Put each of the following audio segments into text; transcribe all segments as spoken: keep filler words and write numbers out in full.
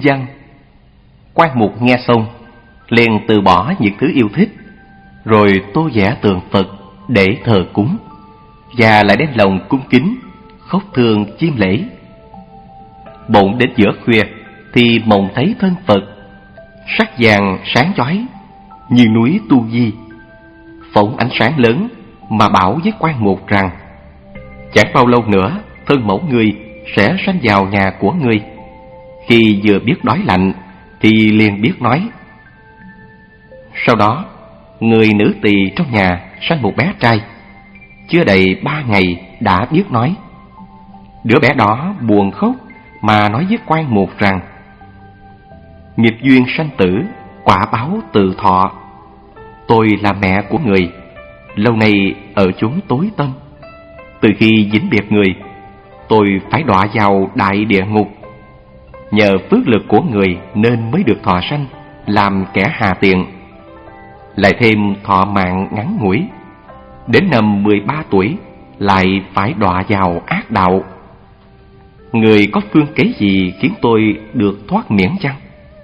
văn. Quan mục nghe xong liền từ bỏ những thứ yêu thích, rồi tô vẽ tượng Phật để thờ cúng, và lại đem lòng cung kính khóc thương chiêm lễ. Bỗng đến giữa khuya thì mộng thấy thân Phật sắc vàng sáng chói như núi Tu Di, phóng ánh sáng lớn mà bảo với quan mục rằng chẳng bao lâu nữa thân mẫu ngươi sẽ sanh vào nhà của ngươi. Khi vừa biết đói lạnh thì liền biết nói. Sau đó người nữ tỳ trong nhà sanh một bé trai, chưa đầy ba ngày đã biết nói. Đứa bé đó buồn khóc mà nói với quan mục rằng: nghiệp duyên sanh tử, quả báo từ thọ. Tôi là mẹ của người, lâu nay ở chốn tối tăm. Từ khi dính biệt người, tôi phải đọa vào đại địa ngục. Nhờ phước lực của người nên mới được thọ sanh làm kẻ hà tiện. Lại thêm thọ mạng ngắn ngủi, đến năm mười ba tuổi lại phải đọa vào ác đạo. Người có phương kế gì khiến tôi được thoát miễn chăng?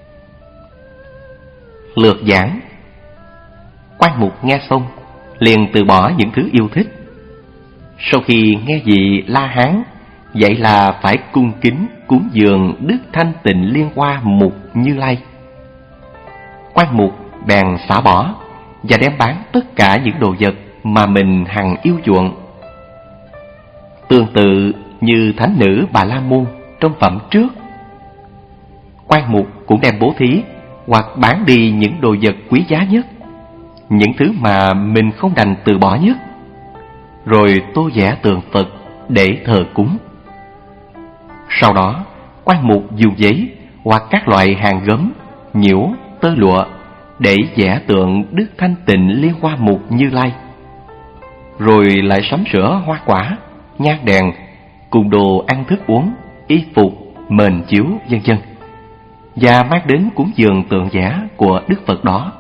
Lược giảng. Quan mục nghe xong liền từ bỏ những thứ yêu thích. Sau khi nghe vị La Hán vậy là phải cung kính cúng dường Đức Thanh Tịnh Liên Hoa Mục Như Lai, quan mục bèn xả bỏ và đem bán tất cả những đồ vật mà mình hằng yêu chuộng. Tương tự như thánh nữ Bà La Môn trong phẩm trước, quan mục cũng đem bố thí hoặc bán đi những đồ vật quý giá nhất, những thứ mà mình không đành từ bỏ nhất, rồi tô vẽ tượng Phật để thờ cúng. Sau đó quan mục dùng giấy hoặc các loại hàng gấm, nhiễu, tơ lụa để vẽ tượng Đức Thanh Tịnh Liên Hoa Mục Như Lai, rồi lại sắm sửa hoa quả, nhang đèn cùng đồ ăn thức uống, y phục, mền chiếu vân vân, và mang đến cúng dường tượng vẽ của Đức Phật đó,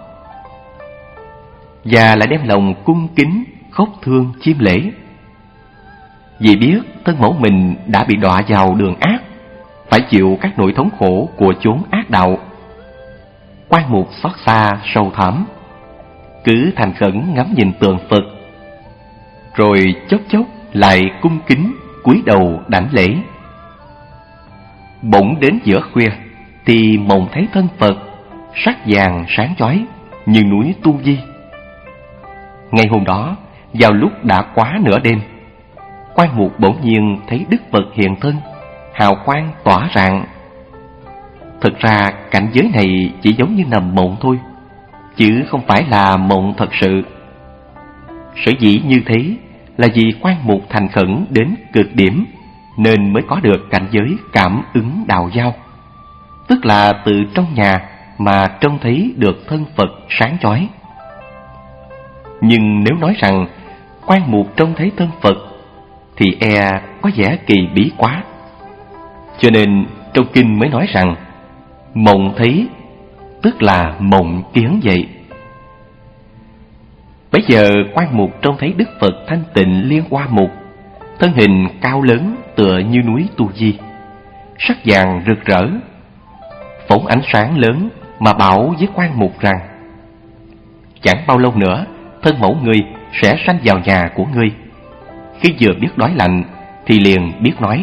và lại đem lòng cung kính khóc thương chiêm lễ. Vì biết thân mẫu mình đã bị đọa vào đường ác, phải chịu các nỗi thống khổ của chốn ác đạo, quan mục xót xa sâu thẳm, cứ thành khẩn ngắm nhìn tượng Phật, rồi chốc chốc lại cung kính cúi đầu đảnh lễ. Bỗng đến giữa khuya thì mộng thấy thân Phật sắc vàng sáng chói như núi Tu Di. Ngày hôm đó, vào lúc đã quá nửa đêm, quan mục bỗng nhiên thấy Đức Phật hiện thân, hào quang tỏa rạng. Thực ra cảnh giới này chỉ giống như nằm mộng thôi, chứ không phải là mộng thật sự. Sở dĩ như thế là vì quan mục thành khẩn đến cực điểm, nên mới có được cảnh giới cảm ứng đạo giao, tức là từ trong nhà mà trông thấy được thân Phật sáng chói. Nhưng nếu nói rằng quan mục trông thấy thân Phật thì e có vẻ kỳ bí quá, cho nên trong kinh mới nói rằng mộng thấy tức là mộng kiến vậy. Bây giờ quan mục trông thấy Đức Phật Thanh Tịnh Liên Hoa Mục, thân hình cao lớn tựa như núi Tu Di, sắc vàng rực rỡ, phóng ánh sáng lớn mà bảo với quan mục rằng: chẳng bao lâu nữa thân mẫu ngươi sẽ sanh vào nhà của ngươi. Khi vừa biết đói lạnh thì liền biết nói.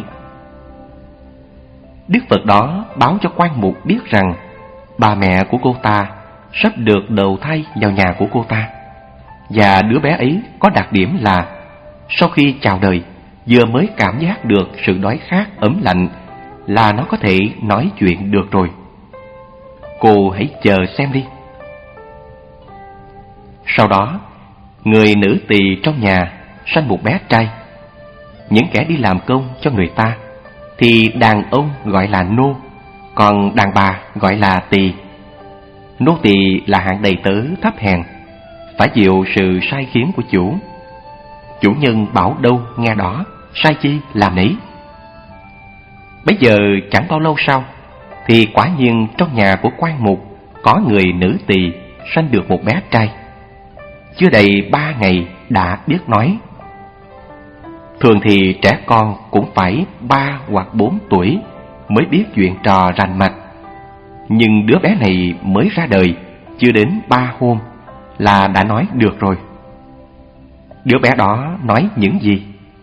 Đức Phật đó báo cho quan mục biết rằng bà mẹ của cô ta sắp được đầu thai vào nhà của cô ta, và đứa bé ấy có đặc điểm là sau khi chào đời vừa mới cảm giác được sự đói khát ấm lạnh là nó có thể nói chuyện được rồi. Cô hãy chờ xem đi. Sau đó người nữ tỳ trong nhà sanh một bé trai. Những kẻ đi làm công cho người ta thì đàn ông gọi là nô, còn đàn bà gọi là tỳ. Nô tỳ là hạng đầy tớ thấp hèn, phải chịu sự sai khiến của chủ. Chủ nhân bảo đâu nghe đó, sai chi làm nấy. Bây giờ chẳng bao lâu sau thì quả nhiên trong nhà của quan mục có người nữ tỳ sanh được một bé trai, chưa đầy ba ngày đã biết nói. Thường thì trẻ con cũng phải ba hoặc bốn tuổi mới biết chuyện trò rành mạch, Nhưng đứa bé này mới ra đời chưa đến ba hôm là đã nói được rồi. Đứa bé đó nói những gì?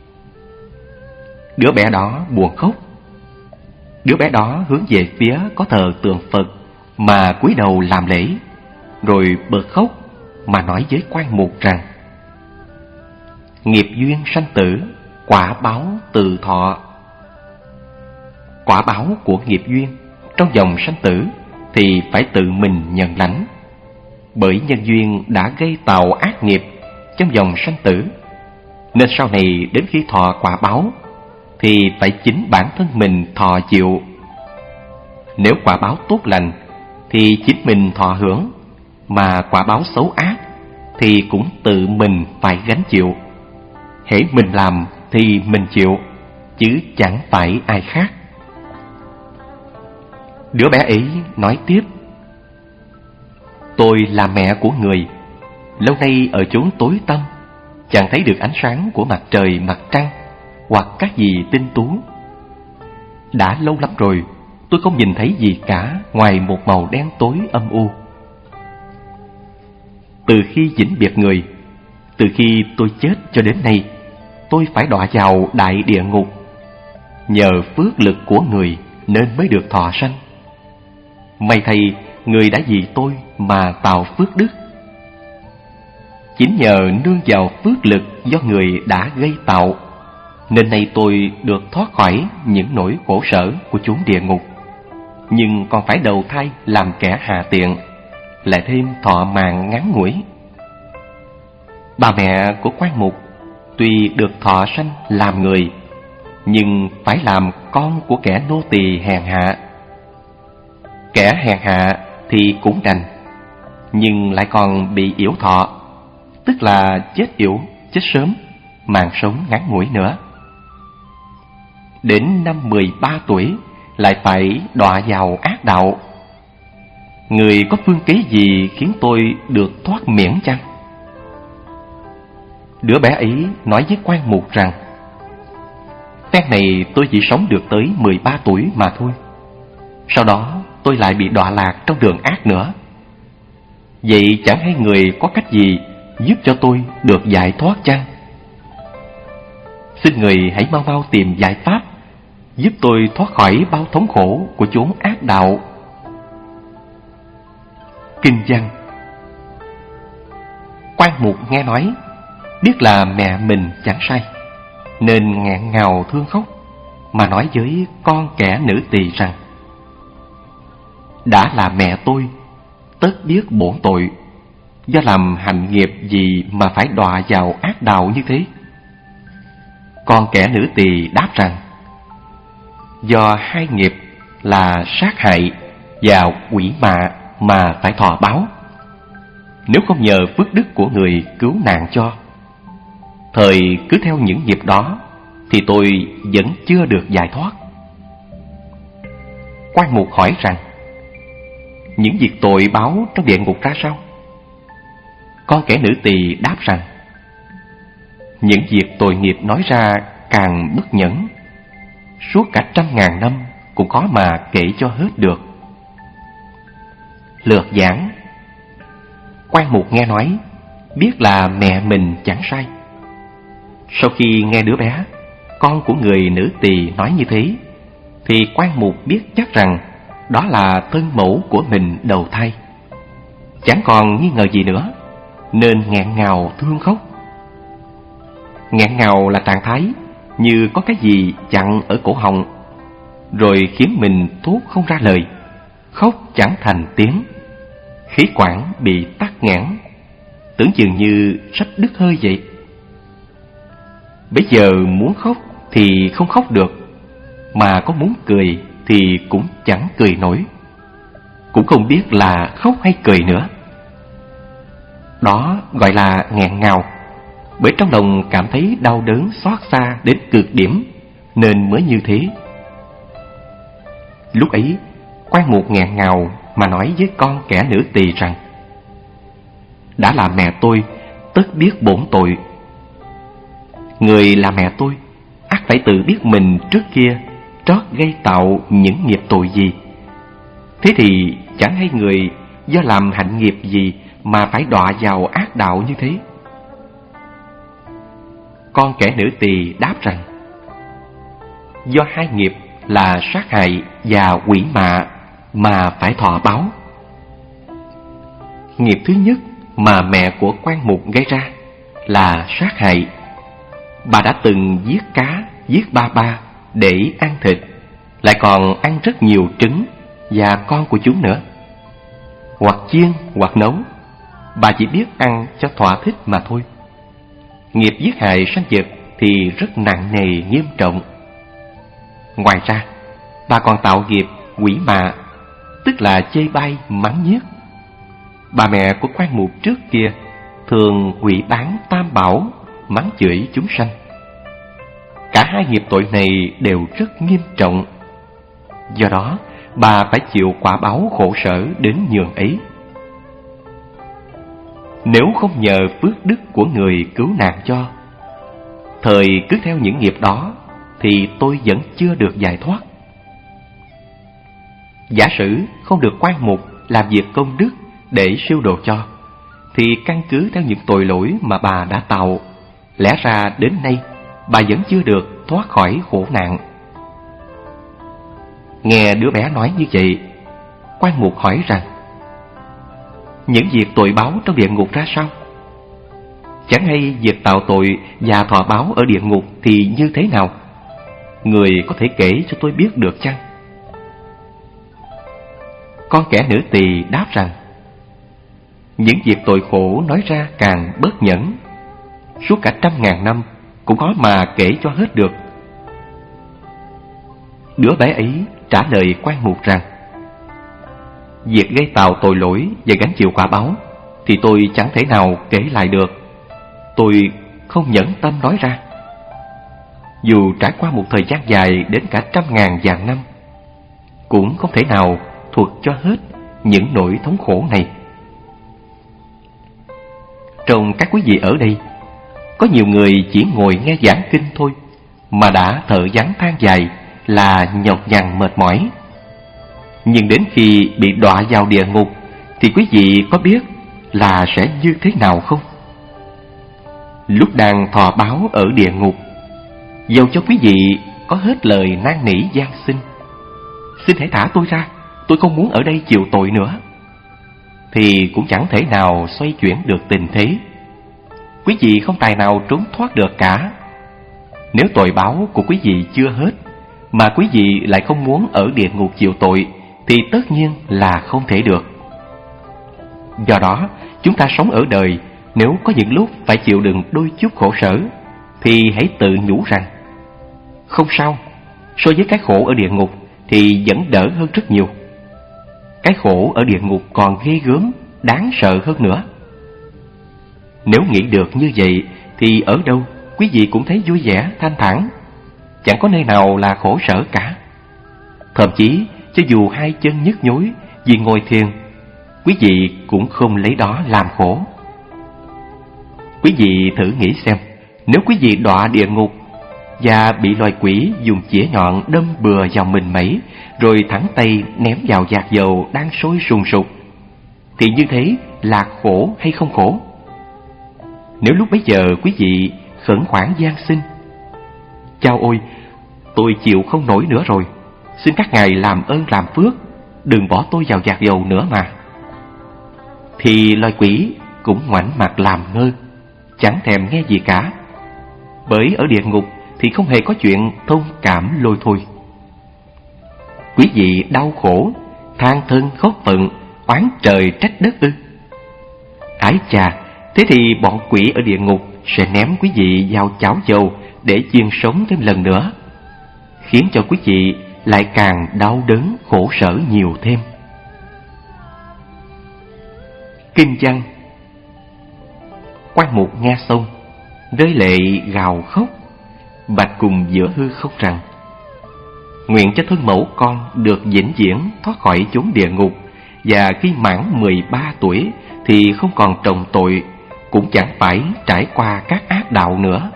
Đứa bé đó buồn khóc. Đứa bé đó hướng về phía có thờ tượng Phật mà cúi đầu làm lễ, rồi bật khóc mà nói với quan mục rằng: nghiệp duyên sanh tử, quả báo từ thọ. Quả báo của nghiệp duyên trong dòng sanh tử thì phải tự mình nhận lãnh. Bởi nhân duyên đã gây tạo ác nghiệp trong dòng sanh tử, nên sau này đến khi thọ quả báo thì phải chính bản thân mình thọ chịu. Nếu quả báo tốt lành thì chính mình thọ hưởng, mà quả báo xấu ác thì cũng tự mình phải gánh chịu. Hễ mình làm thì mình chịu, chứ chẳng phải ai khác. Đứa bé ấy nói tiếp: tôi là mẹ của người, lâu nay ở chốn tối tăm, chẳng thấy được ánh sáng của mặt trời, mặt trăng hoặc các gì tinh tú. Đã lâu lắm rồi tôi không nhìn thấy gì cả ngoài một màu đen tối âm u. Từ khi vĩnh biệt người, từ khi tôi chết cho đến nay, tôi phải đọa vào đại địa ngục. Nhờ phước lực của người nên mới được thọ sanh. May thay người đã vì tôi mà tạo phước đức. Chính nhờ nương vào phước lực do người đã gây tạo, nên nay tôi được thoát khỏi những nỗi khổ sở của chốn địa ngục. Nhưng còn phải đầu thai làm kẻ hạ tiện, lại thêm thọ mạng ngắn ngủi. Bà mẹ của quan mục tuy được thọ sanh làm người, nhưng phải làm con của kẻ nô tỳ hèn hạ. Kẻ hèn hạ thì cũng đành, nhưng lại còn bị yểu thọ, tức là chết yểu, chết sớm, mạng sống ngắn ngủi nữa. Đến năm mười ba tuổi lại phải đọa vào ác đạo. Người có phương kế gì khiến tôi được thoát miễn chăng? Đứa bé ấy nói với quan mục rằng: phen này tôi chỉ sống được tới mười ba tuổi mà thôi. Sau đó tôi lại bị đọa lạc trong đường ác nữa. Vậy chẳng hay người có cách gì giúp cho tôi được giải thoát chăng? Xin người hãy mau mau tìm giải pháp, giúp tôi thoát khỏi bao thống khổ của chốn ác đạo. Kinh văn. Quan mục nghe nói, biết là mẹ mình chẳng sai, nên nghẹn ngào thương khóc, mà nói với con kẻ nữ tỳ rằng: đã là mẹ tôi, tất biết bổn tội, do làm hạnh nghiệp gì mà phải đọa vào ác đạo như thế? Con kẻ nữ tỳ đáp rằng: do hai nghiệp là sát hại và quỷ mạ mà phải thọ báo. Nếu không nhờ phước đức của người cứu nạn cho, thời cứ theo những nghiệp đó, thì tôi vẫn chưa được giải thoát. Quan mục hỏi rằng: những việc tội báo trong địa ngục ra sao? Con kẻ nữ tỳ đáp rằng: những việc tội nghiệp nói ra càng bất nhẫn, suốt cả trăm ngàn năm cũng khó mà kể cho hết được. Lược giảng. Quan mục nghe nói, biết là mẹ mình chẳng sai. Sau khi nghe đứa bé, con của người nữ tỳ nói như thế, thì quan mục biết chắc rằng đó là thân mẫu của mình đầu thai. Chẳng còn nghi ngờ gì nữa, nên nghẹn ngào thương khóc. Nghẹn ngào là trạng thái như có cái gì chặn ở cổ họng, rồi khiến mình thốt không ra lời, khóc chẳng thành tiếng, khí quản bị tắc nghẽn, tưởng chừng như sắp đứt hơi vậy. Bây giờ muốn khóc thì không khóc được, mà có muốn cười thì cũng chẳng cười nổi, cũng không biết là khóc hay cười nữa. Đó gọi là nghẹn ngào, bởi trong lòng cảm thấy đau đớn xót xa đến cực điểm, nên mới như thế. Lúc ấy, quan mục nghẹn ngào mà nói với con kẻ nữ tỳ rằng: đã là mẹ tôi, tất biết bổn tội. Người là mẹ tôi, ắt phải tự biết mình trước kia trót gây tạo những nghiệp tội gì, Thế thì chẳng hay người do làm hạnh nghiệp gì mà phải đọa vào ác đạo như thế? Con kẻ nữ tỳ đáp rằng, do hai nghiệp là sát hại và quỷ mạ mà phải thọ báo. Nghiệp thứ nhất mà mẹ của quan mục gây ra là sát hại. Bà đã từng giết cá, giết ba ba để ăn thịt, lại còn ăn rất nhiều trứng và con của chúng nữa. Hoặc chiên hoặc nấu, bà chỉ biết ăn cho thỏa thích mà thôi. Nghiệp giết hại sanh vật thì rất nặng nề nghiêm trọng. Ngoài ra, bà còn tạo nghiệp quỷ mạ, tức là chê bai mắng nhiếc. Bà mẹ của quan mục trước kia thường hủy bán tam bảo, mắng chửi chúng sanh. Cả hai nghiệp tội này đều rất nghiêm trọng. Do đó, bà phải chịu quả báo khổ sở đến nhường ấy. Nếu không nhờ phước đức của người cứu nạn cho, thời cứ theo những nghiệp đó, thì tôi vẫn chưa được giải thoát. Giả sử không được quan mục làm việc công đức để siêu độ cho, thì căn cứ theo những tội lỗi mà bà đã tạo, lẽ ra đến nay bà vẫn chưa được thoát khỏi khổ nạn. Nghe đứa bé nói như vậy, quan mục hỏi rằng, những việc tội báo trong địa ngục ra sao? Chẳng hay việc tạo tội và thọ báo ở địa ngục thì như thế nào? Người có thể kể cho tôi biết được chăng? Con kẻ nữ tỳ đáp rằng, những việc tội khổ nói ra càng bớt nhẫn, suốt cả trăm ngàn năm cũng khó mà kể cho hết được. Đứa bé ấy trả lời quan mục rằng, việc gây tạo tội lỗi và gánh chịu quả báo thì tôi chẳng thể nào kể lại được. Tôi không nhẫn tâm nói ra. Dù trải qua một thời gian dài đến cả trăm ngàn vạn năm, cũng không thể nào thuật cho hết những nỗi thống khổ này. Trong các quý vị ở đây, có nhiều người chỉ ngồi nghe giảng kinh thôi mà đã thở vắng than dài là nhọc nhằn mệt mỏi. Nhưng đến khi bị đọa vào địa ngục thì quý vị có biết là sẽ như thế nào không? Lúc đang thọ báo ở địa ngục, dầu cho quý vị có hết lời năn nỉ van xin, xin hãy thả tôi ra, tôi không muốn ở đây chịu tội nữa, thì cũng chẳng thể nào xoay chuyển được tình thế. Quý vị không tài nào trốn thoát được cả. Nếu tội báo của quý vị chưa hết mà quý vị lại không muốn ở địa ngục chịu tội thì tất nhiên là không thể được. Do đó, chúng ta sống ở đời, nếu có những lúc phải chịu đựng đôi chút khổ sở thì hãy tự nhủ rằng, không sao, so với cái khổ ở địa ngục thì vẫn đỡ hơn rất nhiều. Cái khổ ở địa ngục còn ghê gớm, đáng sợ hơn nữa. Nếu nghĩ được như vậy thì ở đâu quý vị cũng thấy vui vẻ, thanh thản, chẳng có nơi nào là khổ sở cả. Thậm chí cho dù hai chân nhức nhối vì ngồi thiền, quý vị cũng không lấy đó làm khổ. Quý vị thử nghĩ xem, nếu quý vị đọa địa ngục và bị loài quỷ dùng chĩa nhọn đâm bừa vào mình mẩy, rồi thẳng tay ném vào vạc dầu đang sôi sùng sục, thì như thế là khổ hay không khổ? Nếu lúc bấy giờ quý vị khẩn khoản van xin, chao ôi, tôi chịu không nổi nữa rồi, xin các ngài làm ơn làm phước, đừng bỏ tôi vào vạc dầu nữa mà, thì loài quỷ cũng ngoảnh mặt làm ngơ, chẳng thèm nghe gì cả. Bởi ở địa ngục thì không hề có chuyện thông cảm lôi thôi. Quý vị đau khổ, than thân khóc phận, oán trời trách đất ư? Ái chà, thế thì bọn quỷ ở địa ngục sẽ ném quý vị vào chảo dầu để chiên sống thêm lần nữa, khiến cho quý vị lại càng đau đớn khổ sở nhiều thêm. Kinh văn. Quan mục nghe xong, rơi lệ gào khóc, bạch cùng giữa hư không rằng, nguyện cho thân mẫu con được vĩnh viễn thoát khỏi chốn địa ngục, và khi mãn mười ba tuổi thì không còn trồng tội, cũng chẳng phải trải qua các ác đạo nữa.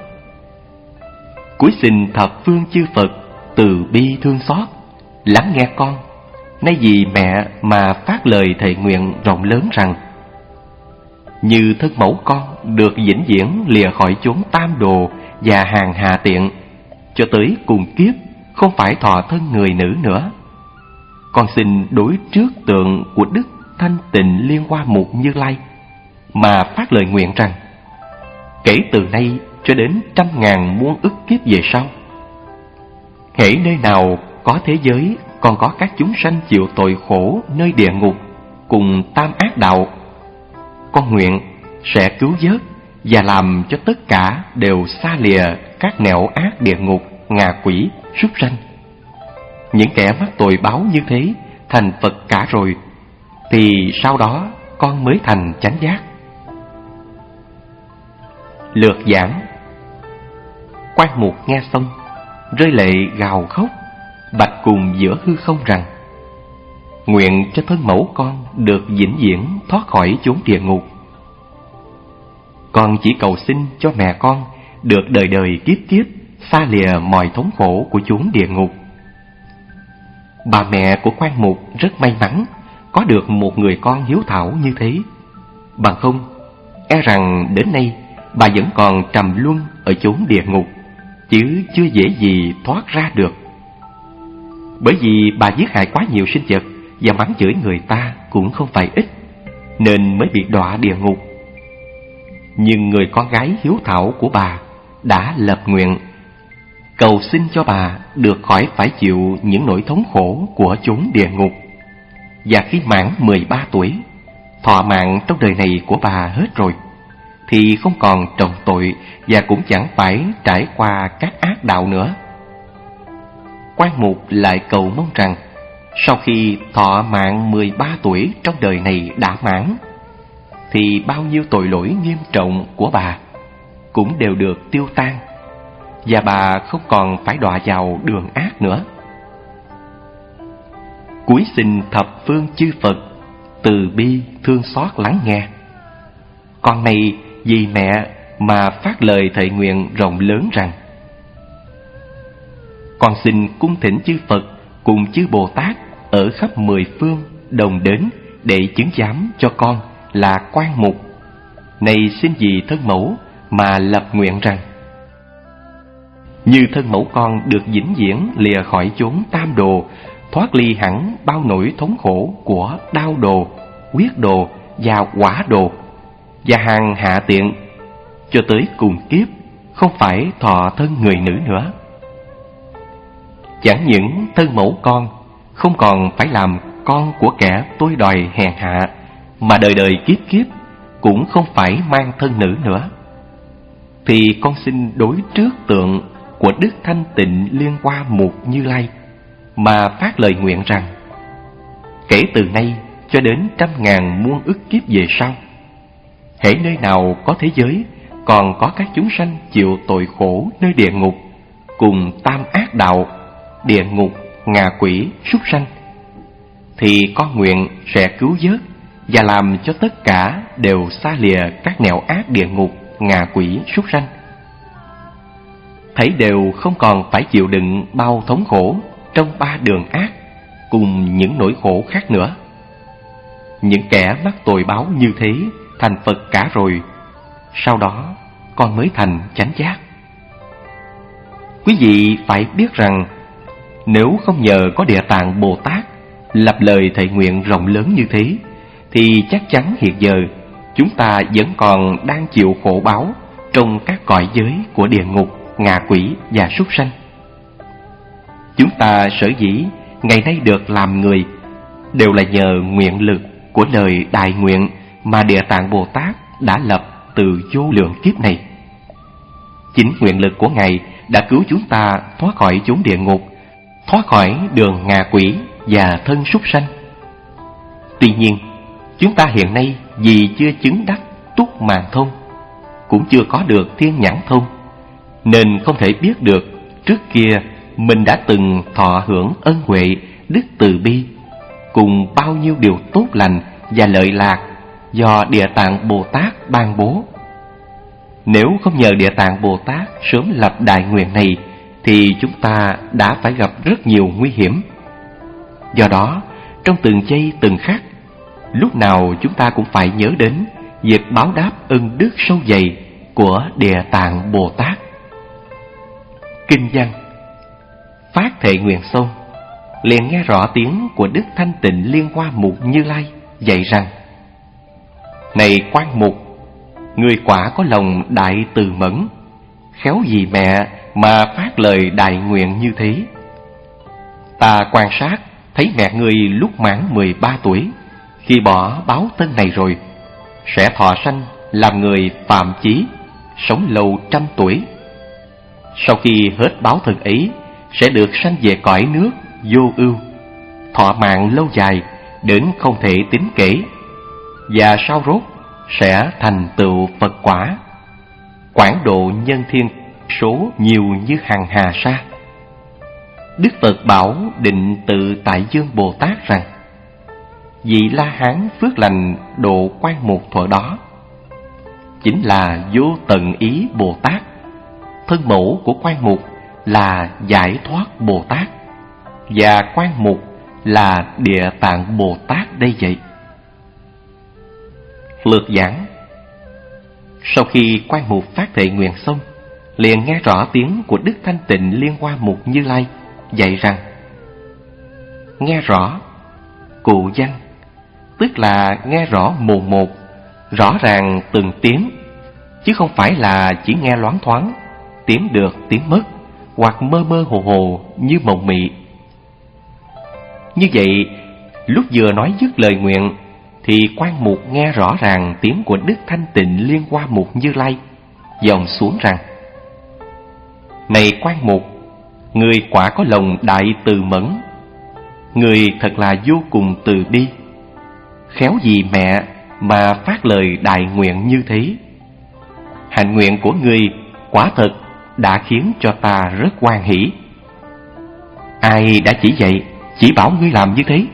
Cúi xin thập phương chư Phật từ bi thương xót, lắng nghe con, nay vì mẹ mà phát lời thệ nguyện rộng lớn rằng: như thân mẫu con được vĩnh viễn lìa khỏi chốn tam đồ và hàng hà tiện, cho tới cùng kiếp không phải thọ thân người nữ nữa, con xin đối trước tượng của Đức Thanh Tịnh Liên Hoa Mục Như Lai mà phát lời nguyện rằng: kể từ nay cho đến trăm ngàn muôn ức kiếp về sau, hễ nơi nào có thế giới còn có các chúng sanh chịu tội khổ nơi địa ngục cùng tam ác đạo, con nguyện sẽ cứu vớt và làm cho tất cả đều xa lìa các nẻo ác địa ngục, ngạ quỷ, súc sanh. Những kẻ mắc tội báo như thế thành Phật cả rồi, thì sau đó con mới thành chánh giác. Lược giảng. Quan Mục nghe xong, rơi lệ gào khóc, bạch cùng giữa hư không rằng: nguyện cho thân mẫu con được vĩnh viễn thoát khỏi chốn địa ngục. Con chỉ cầu xin cho mẹ con được đời đời kiếp kiếp xa lìa mọi thống khổ của chốn địa ngục. Bà mẹ của Quan Mục rất may mắn có được một người con hiếu thảo như thế, bằng không e rằng đến nay bà vẫn còn trầm luân ở chốn địa ngục, chứ chưa dễ gì thoát ra được. Bởi vì bà giết hại quá nhiều sinh vật và mắng chửi người ta cũng không phải ít, nên mới bị đọa địa ngục. Nhưng người con gái hiếu thảo của bà đã lập nguyện cầu xin cho bà được khỏi phải chịu những nỗi thống khổ của chốn địa ngục. Và khi mãn mười ba tuổi, thọ mạng trong đời này của bà hết rồi, thì không còn trồng tội và cũng chẳng phải trải qua các ác đạo nữa. Quan Mục lại cầu mong rằng sau khi thọ mạng mười ba tuổi trong đời này đã mãn, thì bao nhiêu tội lỗi nghiêm trọng của bà cũng đều được tiêu tan, và bà không còn phải đọa vào đường ác nữa. Cúi xin thập phương chư Phật từ bi thương xót lắng nghe. Con này vì mẹ mà phát lời thệ nguyện rộng lớn rằng: con xin cung thỉnh chư Phật cùng chư Bồ Tát ở khắp mười phương đồng đến để chứng giám cho con là Quan Mục. Này xin vì thân mẫu mà lập nguyện rằng: như thân mẫu con được vĩnh viễn lìa khỏi chốn tam đồ, thoát ly hẳn bao nỗi thống khổ của đao đồ, huyết đồ và quả đồ và hàng hạ tiện, cho tới cùng kiếp không phải thọ thân người nữ nữa. Chẳng những thân mẫu con không còn phải làm con của kẻ tôi đòi hèn hạ, mà đời đời kiếp kiếp cũng không phải mang thân nữ nữa, thì con xin đối trước tượng của Đức Thanh Tịnh Liên Hoa Mục Như Lai mà phát lời nguyện rằng: kể từ nay cho đến trăm ngàn muôn ức kiếp về sau, hễ nơi nào có thế giới còn có các chúng sanh chịu tội khổ nơi địa ngục cùng tam ác đạo, địa ngục, ngạ quỷ, súc sanh, thì con nguyện sẽ cứu vớt và làm cho tất cả đều xa lìa các nẻo ác địa ngục, ngạ quỷ, súc sanh. Thấy đều không còn phải chịu đựng bao thống khổ trong ba đường ác cùng những nỗi khổ khác nữa. Những kẻ mắc tội báo như thế thành Phật cả rồi, sau đó con mới thành chánh giác. Quý vị phải biết rằng nếu không nhờ có Địa Tạng Bồ Tát lập lời thệ nguyện rộng lớn như thế, thì chắc chắn hiện giờ chúng ta vẫn còn đang chịu khổ báo trong các cõi giới của địa ngục, ngạ quỷ và súc sanh. Chúng ta sở dĩ ngày nay được làm người đều là nhờ nguyện lực của lời đại nguyện mà Địa Tạng Bồ Tát đã lập từ vô lượng kiếp này. Chính nguyện lực của Ngài đã cứu chúng ta thoát khỏi chốn địa ngục, thoát khỏi đường ngạ quỷ và thân súc sanh. Tuy nhiên, chúng ta hiện nay vì chưa chứng đắc túc màn thông, cũng chưa có được thiên nhãn thông, nên không thể biết được trước kia mình đã từng thọ hưởng ân huệ, đức từ bi cùng bao nhiêu điều tốt lành và lợi lạc do Địa Tạng Bồ Tát ban bố. Nếu không nhờ Địa Tạng Bồ Tát sớm lập đại nguyện này, thì chúng ta đã phải gặp rất nhiều nguy hiểm. Do đó, Trong từng giây từng khắc, lúc nào chúng ta cũng phải nhớ đến việc báo đáp ân đức sâu dày của Địa Tạng Bồ Tát. Kinh văn: Phát thệ nguyện xong, liền nghe rõ tiếng của Đức Thanh Tịnh Liên Hoa Mục Như Lai dạy rằng: Này Quan Mục, người quả có lòng đại từ mẫn, khéo gì mẹ mà phát lời đại nguyện như thế. Ta quan sát thấy mẹ ngươi lúc mãn mười ba tuổi, khi bỏ báo thân này rồi, sẽ thọ sanh làm người phàm chí, sống lâu trăm tuổi. Sau khi hết báo thân ấy, sẽ được sanh về cõi nước vô ưu, thọ mạng lâu dài đến không thể tính kể, và sau rốt sẽ thành tựu Phật quả, quảng độ nhân thiên số nhiều như hằng hà sa. Đức Phật bảo Định Tự Tại Dương Bồ Tát rằng: Vị La Hán phước lành độ Quan Mục thuở đó chính là Vô Tận Ý Bồ Tát. Thân mẫu của Quan Mục là Giải Thoát Bồ Tát, và Quan Mục là Địa Tạng Bồ Tát đây vậy. Lược giảng: Sau khi Quan Mục phát thệ nguyện xong, liền nghe rõ tiếng của Đức Thanh Tịnh Liên Hoa Mục Như Lai dạy rằng: Nghe rõ, cụ văn, tức là nghe rõ mồn một, rõ ràng từng tiếng, chứ không phải là chỉ nghe loáng thoáng, tiếng được tiếng mất, hoặc mơ mơ hồ hồ như mộng mị. Như vậy, lúc vừa nói dứt lời nguyện, thì Quan Mục nghe rõ ràng tiếng của Đức Thanh Tịnh Liên Hoa Mục Như Lai dòng xuống rằng: Này Quan Mục, người quả có lòng đại từ mẫn, người thật là vô cùng từ bi, khéo gì mẹ mà phát lời đại nguyện như thế. Hạnh nguyện của người quả thật đã khiến cho ta rất hoan hỷ. Ai đã chỉ dạy, chỉ bảo ngươi làm như thế?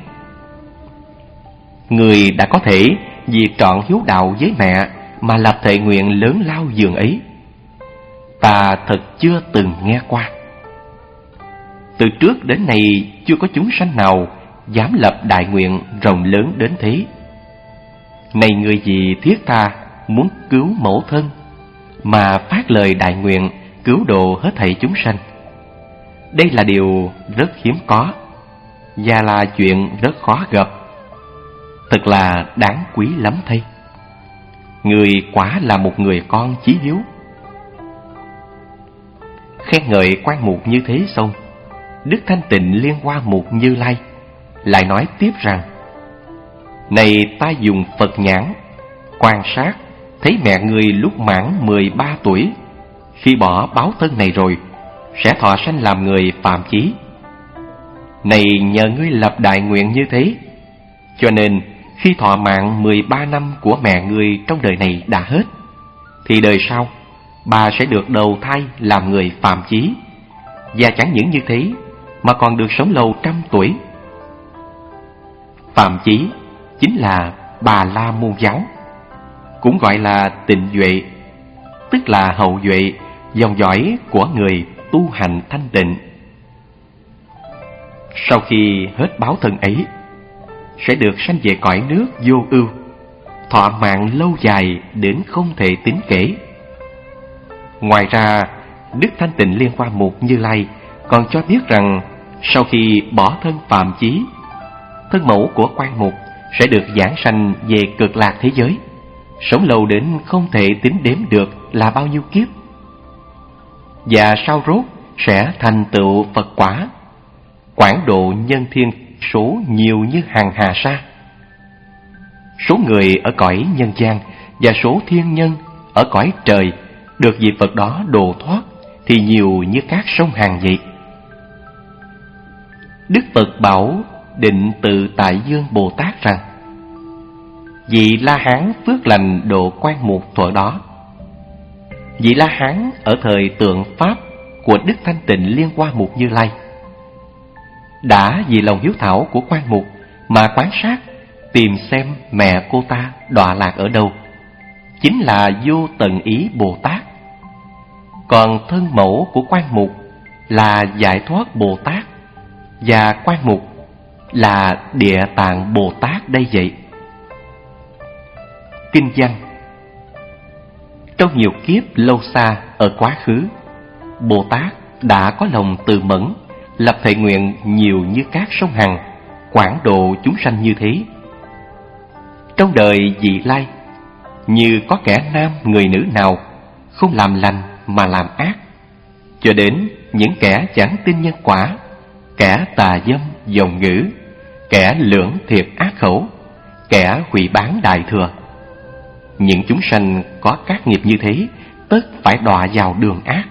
Người đã có thể vì trọn hiếu đạo với mẹ mà lập thệ nguyện lớn lao dường ấy, ta thật chưa từng nghe qua. Từ trước đến nay chưa có chúng sanh nào dám lập đại nguyện rộng lớn đến thế. Này người gì thiết tha muốn cứu mẫu thân mà phát lời đại nguyện cứu độ hết thảy chúng sanh, đây là điều rất hiếm có, và là chuyện rất khó gặp. Thật là đáng quý lắm thay. Người quả là một người con chí hiếu. Khen ngợi Quan Mục như thế xong, Đức Thanh Tịnh Liên Hoa Mục Như Lai lại nói tiếp rằng: Này ta dùng Phật nhãn quan sát thấy mẹ ngươi lúc mãn mười ba tuổi, khi bỏ báo thân này rồi, sẽ thọ sanh làm người phàm chí. Này nhờ ngươi lập đại nguyện như thế, cho nên khi thọ mạng mười ba năm của mẹ ngươi trong đời này đã hết, thì đời sau bà sẽ được đầu thai làm người phàm chí, và chẳng những như thế mà còn được sống lâu trăm tuổi. Phàm chí chính là Bà La Môn giáo, cũng gọi là Tịnh Duệ, tức là hậu duệ, dòng dõi của người tu hành thanh tịnh. Sau khi hết báo thân ấy, sẽ được sanh về cõi nước vô ưu, thọ mạng lâu dài đến không thể tính kể. Ngoài ra, Đức Thanh Tịnh Liên Hoa Mục Như Lai còn cho biết rằng sau khi bỏ thân phàm chí, thân mẫu của Quan Mục sẽ được giảng sanh về cực lạc thế giới, sống lâu đến không thể tính đếm được là bao nhiêu kiếp, và sau rốt sẽ thành tựu Phật quả, quảng độ nhân thiên số nhiều như hàng hà sa. Số người ở cõi nhân gian và số thiên nhân ở cõi trời được vị Phật đó độ thoát thì nhiều như các sông Hằng vậy. Đức Phật bảo Định Tự Tại Dương Bồ Tát rằng: Vị La Hán phước lành độ Quan Mục thuở đó. Vị La Hán ở thời tượng Pháp của Đức Thanh Tịnh Liên Hoa Mục Như Lai đã vì lòng hiếu thảo của Quan Mục mà quan sát tìm xem mẹ cô ta đọa lạc ở đâu, chính là Vô Tận Ý Bồ Tát. Còn thân mẫu của Quan Mục là Giải Thoát Bồ Tát, và Quan Mục là Địa Tạng Bồ Tát đây vậy. Kinh văn: trong nhiều kiếp lâu xa ở quá khứ, Bồ Tát đã có lòng từ mẫn, lập thệ nguyện nhiều như các sông Hằng, quảng độ chúng sanh như thế. Trong đời vị lai, như có kẻ nam người nữ nào không làm lành mà làm ác, cho đến những kẻ chẳng tin nhân quả, kẻ tà dâm dòng ngữ, kẻ lưỡng thiệt ác khẩu, kẻ hủy bán đại thừa. Những chúng sanh có các nghiệp như thế tất phải đọa vào đường ác.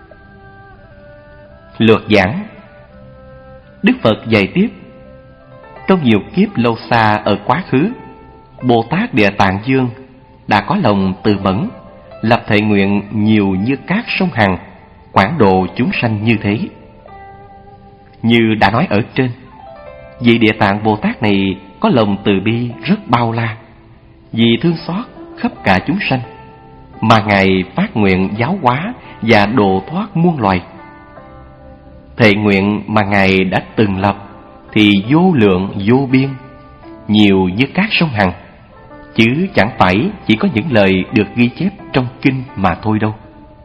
Lược giảng: Đức Phật dạy tiếp: trong nhiều kiếp lâu xa ở quá khứ, Bồ Tát Địa Tạng Dương đã có lòng từ mẫn, lập thệ nguyện nhiều như các sông Hằng, quảng độ chúng sanh như thế. Như đã nói ở trên, vị Địa Tạng Bồ Tát này có lòng từ bi rất bao la, vì thương xót khắp cả chúng sanh mà Ngài phát nguyện giáo hóa và độ thoát muôn loài. Thệ nguyện mà Ngài đã từng lập thì vô lượng vô biên, nhiều như các sông Hằng, chứ chẳng phải chỉ có những lời được ghi chép trong kinh mà thôi đâu.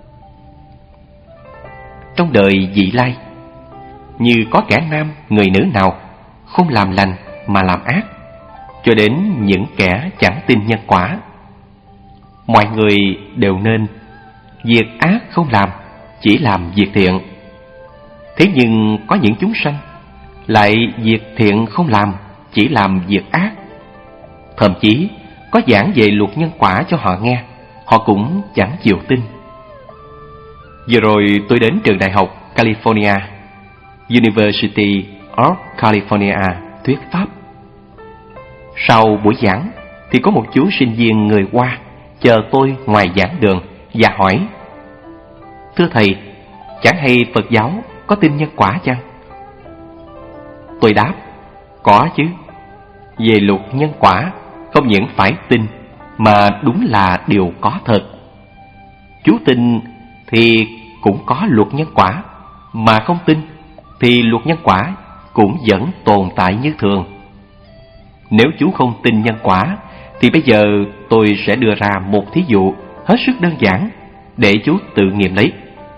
Trong đời vị lai, như có kẻ nam người nữ nào không làm lành mà làm ác, cho đến những kẻ chẳng tin nhân quả. Mọi người đều nên việc ác không làm, chỉ làm việc thiện. Thế nhưng có những chúng sanh lại việc thiện không làm, chỉ làm việc ác. Thậm chí có giảng về luật nhân quả cho họ nghe, họ cũng chẳng chịu tin. Vừa rồi tôi đến trường đại học California, University of California, thuyết pháp. Sau buổi giảng thì có một chú sinh viên người Hoa chờ tôi ngoài giảng đường và hỏi: thưa thầy, chẳng hay Phật giáo có tin nhân quả chăng? Tôi đáp: có chứ. Về luật nhân quả, không những phải tin mà đúng là điều có thật. Chú tin thì cũng có luật nhân quả, mà không tin thì luật nhân quả cũng vẫn tồn tại như thường. Nếu chú không tin nhân quả thì bây giờ tôi sẽ đưa ra một thí dụ hết sức đơn giản để chú tự nghiệm lấy.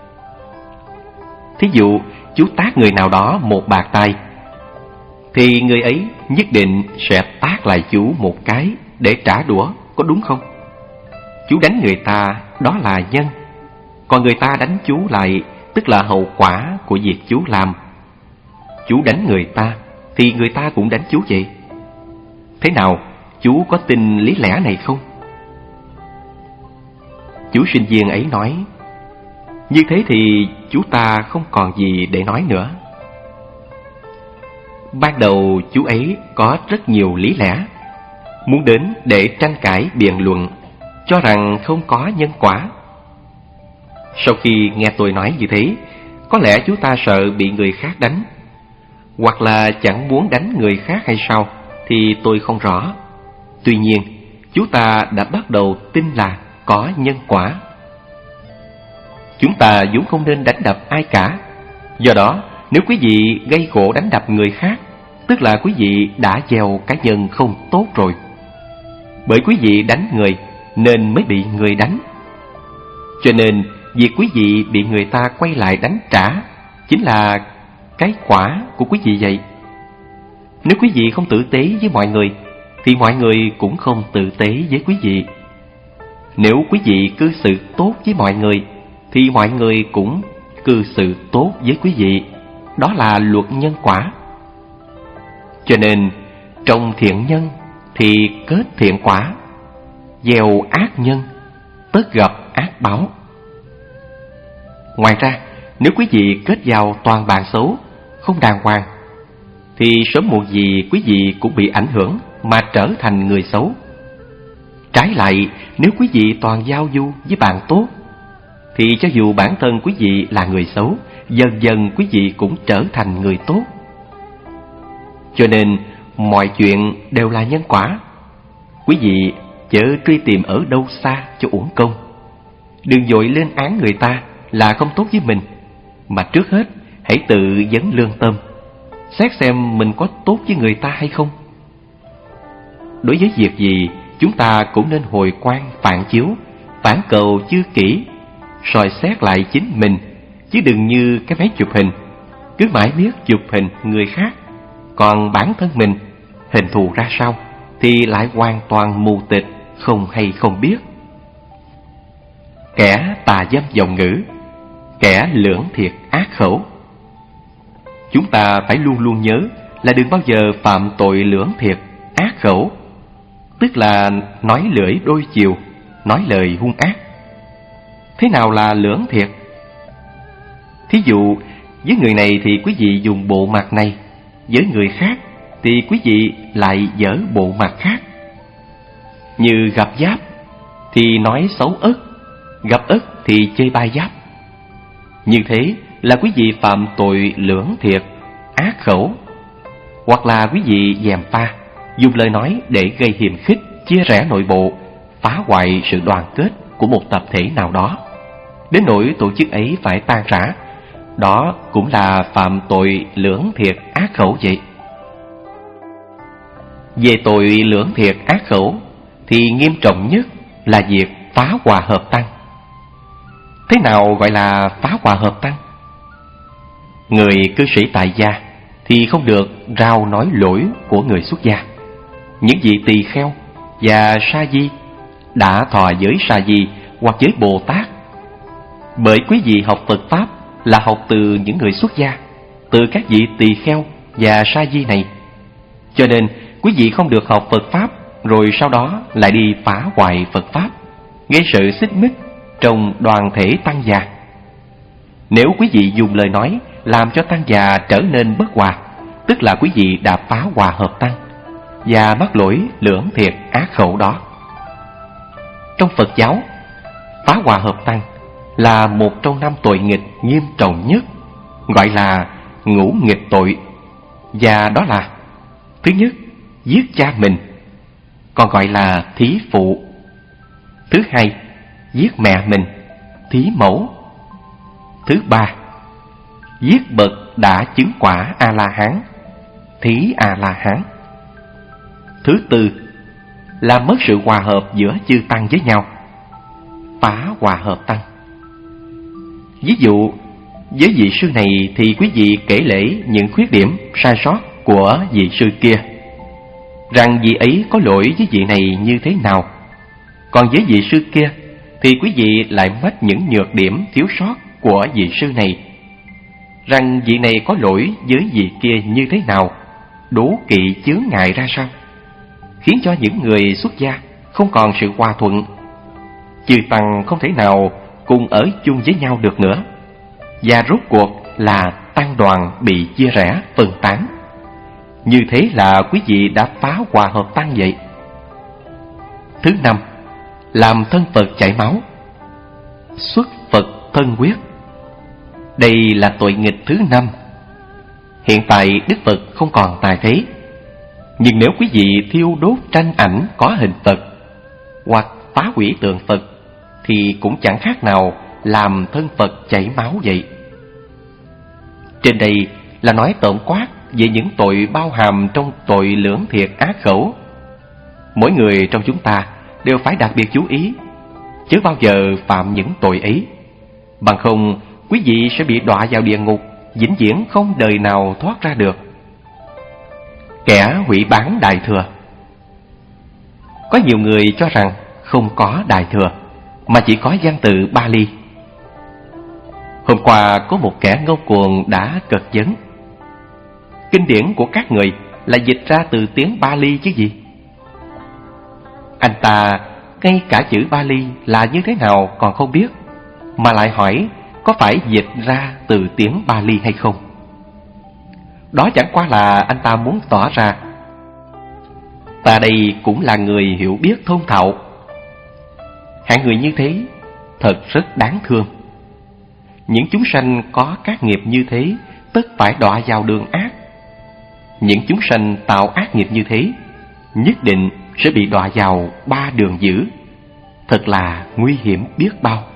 Thí dụ chú tát người nào đó một bạt tay, thì người ấy nhất định sẽ tát lại chú một cái để trả đũa, có đúng không? Chú đánh người ta đó là nhân, còn người ta đánh chú lại tức là hậu quả của việc chú làm. Chú đánh người ta thì người ta cũng đánh chú vậy. Thế nào, chú có tin lý lẽ này không? Chú sinh viên ấy nói: như thế thì chú ta không còn gì để nói nữa. Ban đầu chú ấy có rất nhiều lý lẽ, muốn đến để tranh cãi biện luận, cho rằng không có nhân quả. Sau khi nghe tôi nói như thế, có lẽ chú ta sợ bị người khác đánh, hoặc là chẳng muốn đánh người khác hay sao thì tôi không rõ. Tuy nhiên, chú ta đã bắt đầu tin là có nhân quả. Chúng ta vốn không nên đánh đập ai cả. Do đó, nếu quý vị gây khổ đánh đập người khác, tức là quý vị đã gieo cái nhân không tốt rồi. Bởi quý vị đánh người nên mới bị người đánh. Cho nên, việc quý vị bị người ta quay lại đánh trả chính là cái quả của quý vị vậy. Nếu quý vị không tử tế với mọi người thì mọi người cũng không tử tế với quý vị. Nếu quý vị cư xử tốt với mọi người thì mọi người cũng cư xử tốt với quý vị. Đó là luật nhân quả. Cho nên trồng thiện nhân thì kết thiện quả, gieo ác nhân tất gặp ác báo. Ngoài ra, nếu quý vị kết giao toàn bạn xấu, không đàng hoàng, thì sớm muộn gì quý vị cũng bị ảnh hưởng mà trở thành người xấu. Trái lại, nếu quý vị toàn giao du với bạn tốt, thì cho dù bản thân quý vị là người xấu, dần dần quý vị cũng trở thành người tốt. Cho nên, mọi chuyện đều là nhân quả. Quý vị chớ truy tìm ở đâu xa cho uổng công. Đừng vội lên án người ta là không tốt với mình, mà trước hết hãy tự vấn lương tâm, xét xem mình có tốt với người ta hay không. Đối với việc gì, chúng ta cũng nên hồi quan phản chiếu, phản cầu chư kỹ, soi xét lại chính mình, chứ đừng như cái máy chụp hình, cứ mãi biết chụp hình người khác, còn bản thân mình hình thù ra sao thì lại hoàn toàn mù tịt, không hay không biết. Kẻ tà dâm vọng ngữ, kẻ lưỡng thiệt ác khẩu. Chúng ta phải luôn luôn nhớ là đừng bao giờ phạm tội lưỡng thiệt ác khẩu, tức là nói lưỡi đôi chiều, nói lời hung ác. Thế nào là lưỡng thiệt? Thí dụ, với người này thì quý vị dùng bộ mặt này, với người khác thì quý vị lại dở bộ mặt khác. Như gặp giáp thì nói xấu ất, gặp ất thì chê bai giáp. Như thế là quý vị phạm tội lưỡng thiệt ác khẩu. Hoặc là quý vị gièm pha, dùng lời nói để gây hiềm khích, chia rẽ nội bộ, phá hoại sự đoàn kết của một tập thể nào đó, đến nỗi tổ chức ấy phải tan rã. Đó cũng là phạm tội lưỡng thiệt ác khẩu vậy. Về tội lưỡng thiệt ác khẩu thì nghiêm trọng nhất là việc phá hòa hợp tăng. Thế nào gọi là phá hòa hợp tăng? Người cư sĩ tại gia thì không được rao nói lỗi của người xuất gia. Những vị tỳ kheo và sa di đã thọ giới sa di hoặc giới Bồ Tát. Bởi quý vị học Phật Pháp là học từ những người xuất gia, từ các vị tỳ kheo và sa di này, cho nên quý vị không được học Phật Pháp rồi sau đó lại đi phá hoại Phật Pháp, gây sự xích mích trong đoàn thể tăng già. Nếu quý vị dùng lời nói làm cho tăng già trở nên bất hòa, tức là quý vị đã phá hòa hợp tăng và mắc lỗi lưỡng thiệt ác khẩu đó. Trong Phật giáo, phá hòa hợp tăng là một trong năm tội nghịch nghiêm trọng nhất, gọi là ngũ nghịch tội. Và đó là: thứ nhất, giết cha mình, còn gọi là thí phụ. Thứ hai, giết mẹ mình, thí mẫu. Thứ ba, giết bậc đã chứng quả A-la-hán, thí A-la-hán. Thứ tư, làm mất sự hòa hợp giữa chư tăng với nhau, phá hòa hợp tăng. Ví dụ, với vị sư này thì quý vị kể lể những khuyết điểm sai sót của vị sư kia, rằng vị ấy có lỗi với vị này như thế nào. Còn với vị sư kia thì quý vị lại mách những nhược điểm thiếu sót của vị sư này, rằng vị này có lỗi với vị kia như thế nào, đố kỵ chướng ngại ra sao, khiến cho những người xuất gia không còn sự hòa thuận. Chư tăng không thể nào cùng ở chung với nhau được nữa, và rốt cuộc là tăng đoàn bị chia rẽ phân tán. Như thế là quý vị đã phá hòa hợp tăng vậy. Thứ năm, làm thân Phật chảy máu, xuất Phật thân huyết. Đây là tội nghịch thứ năm. Hiện tại Đức Phật không còn tại thế, nhưng nếu quý vị thiêu đốt tranh ảnh có hình Phật hoặc phá hủy tượng Phật thì cũng chẳng khác nào làm thân Phật chảy máu vậy. Trên đây là nói tổng quát về những tội bao hàm trong tội lưỡng thiệt ác khẩu. Mỗi người trong chúng ta đều phải đặc biệt chú ý, chớ bao giờ phạm những tội ấy, bằng không quý vị sẽ bị đọa vào địa ngục, vĩnh viễn không đời nào thoát ra được. Kẻ hủy bán Đại Thừa. Có nhiều người cho rằng không có Đại Thừa, mà chỉ có văn tự Bali. Hôm qua có một kẻ ngông cuồng đã cật vấn: kinh điển của các người là dịch ra từ tiếng Bali chứ gì? Anh ta ngay cả chữ Bali là như thế nào còn không biết, mà lại hỏi có phải dịch ra từ tiếng Bali hay không. Đó chẳng qua là anh ta muốn tỏ ra ta đây cũng là người hiểu biết thông thạo. Hạng người như thế thật rất đáng thương. Những chúng sanh có các nghiệp như thế tất phải đọa vào đường ác. Những chúng sanh tạo ác nghiệp như thế nhất định sẽ bị đọa vào ba đường dữ, thật là nguy hiểm biết bao.